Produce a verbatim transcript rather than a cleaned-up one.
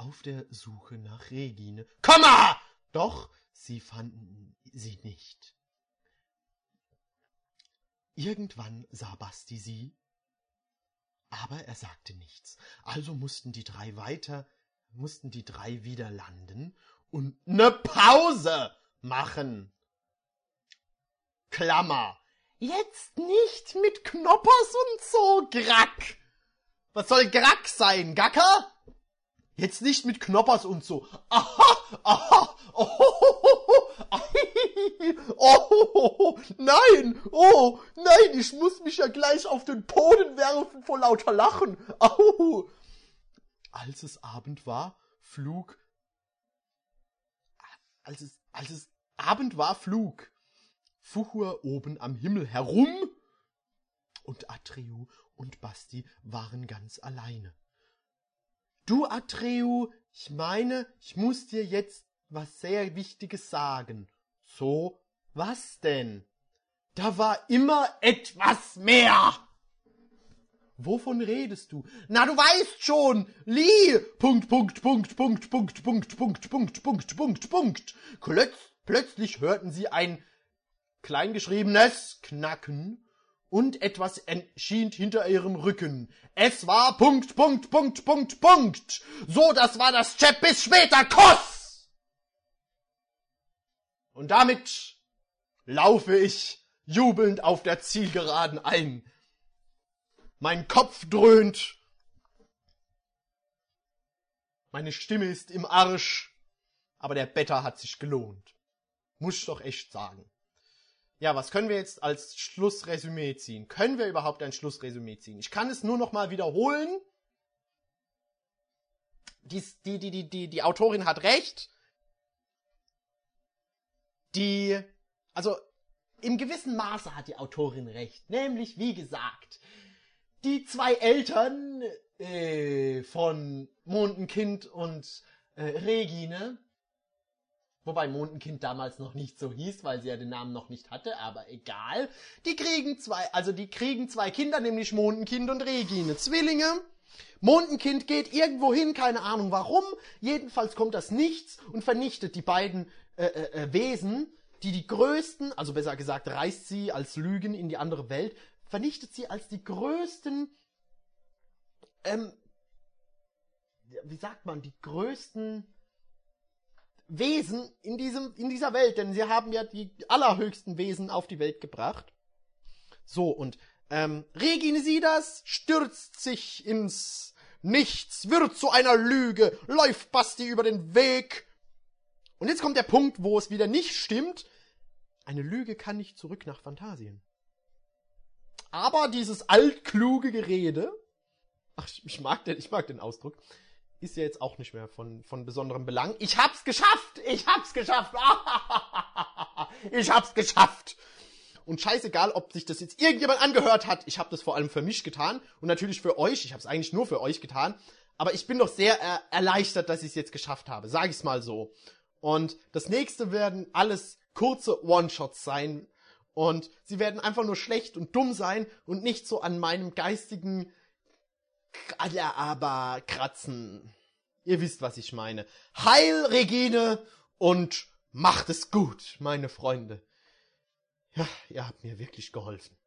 auf der Suche nach Regine. Komma! Doch sie fanden sie nicht. Irgendwann sah Basti sie, aber er sagte nichts. Also mussten die drei weiter, mussten die drei wieder landen und ne Pause machen. Klammer. Jetzt nicht mit Knoppers und so, Grack. Was soll Grack sein, Gacker? Jetzt nicht mit Knoppers und so. Aha, aha, oh, oh, oh, oh, oh, nein, oh, nein, ich muss mich ja gleich auf den Boden werfen vor lauter Lachen. Oh. Als es Abend war, flog, als es, als es Abend war, flog Fuchur oben am Himmel herum und Atreu und Basti waren ganz alleine. Du, Atreu, ich meine, ich muss dir jetzt was sehr Wichtiges sagen. So, was denn? Da war immer etwas mehr. Wovon redest du? Na, du weißt schon, Lie, Punkt, Punkt, Punkt, Punkt, Punkt, Punkt, Punkt, Punkt, Punkt, Punkt, Punkt. Plötz, plötzlich hörten sie ein kleingeschriebenes Knacken und etwas erschien hinter ihrem Rücken. Es war Punkt, Punkt, Punkt, Punkt, Punkt. So, das war das Chat, bis später, Kuss! Und damit laufe ich jubelnd auf der Zielgeraden ein. Mein Kopf dröhnt. Meine Stimme ist im Arsch. Aber der Better hat sich gelohnt. Muss ich doch echt sagen. Ja, was können wir jetzt als Schlussresümee ziehen? Können wir überhaupt ein Schlussresümee ziehen? Ich kann es nur noch mal wiederholen. Die, die, die, die, die, die Autorin hat recht. Die, also im gewissen Maße hat die Autorin recht. Nämlich, wie gesagt, die zwei Eltern äh, von Mondenkind und äh, Regine, wobei Mondenkind damals noch nicht so hieß, weil sie ja den Namen noch nicht hatte, aber egal. Die kriegen zwei, also die kriegen zwei Kinder, nämlich Mondenkind und Regine, Zwillinge. Mondenkind geht irgendwo hin, keine Ahnung warum. Jedenfalls kommt das Nichts und vernichtet die beiden äh, äh, Wesen, die die größten, also besser gesagt reißt sie als Lügen in die andere Welt, vernichtet sie als die größten, ähm, wie sagt man, die größten Wesen in diesem, in dieser Welt, denn sie haben ja die allerhöchsten Wesen auf die Welt gebracht. So, und ähm, Regine sieht das, stürzt sich ins Nichts, wird zu einer Lüge, läuft Basti über den Weg. Und jetzt kommt der Punkt, wo es wieder nicht stimmt. Eine Lüge kann nicht zurück nach Phantasien. Aber dieses altkluge Gerede, ach, ich mag den, ich mag den Ausdruck, ist ja jetzt auch nicht mehr von, von besonderem Belang. Ich hab's geschafft! Ich hab's geschafft! Ich hab's geschafft! Und scheißegal, ob sich das jetzt irgendjemand angehört hat, ich habe das vor allem für mich getan und natürlich für euch, ich habe es eigentlich nur für euch getan, aber ich bin doch sehr er- erleichtert, dass ich es jetzt geschafft habe, sage ich es mal so. Und das nächste werden alles kurze One-Shots sein und sie werden einfach nur schlecht und dumm sein und nicht so an meinem geistigen ja, aber kratzen. Ihr wisst, was ich meine. Heil, Regine, und macht es gut, meine Freunde. Ja, ihr habt mir wirklich geholfen.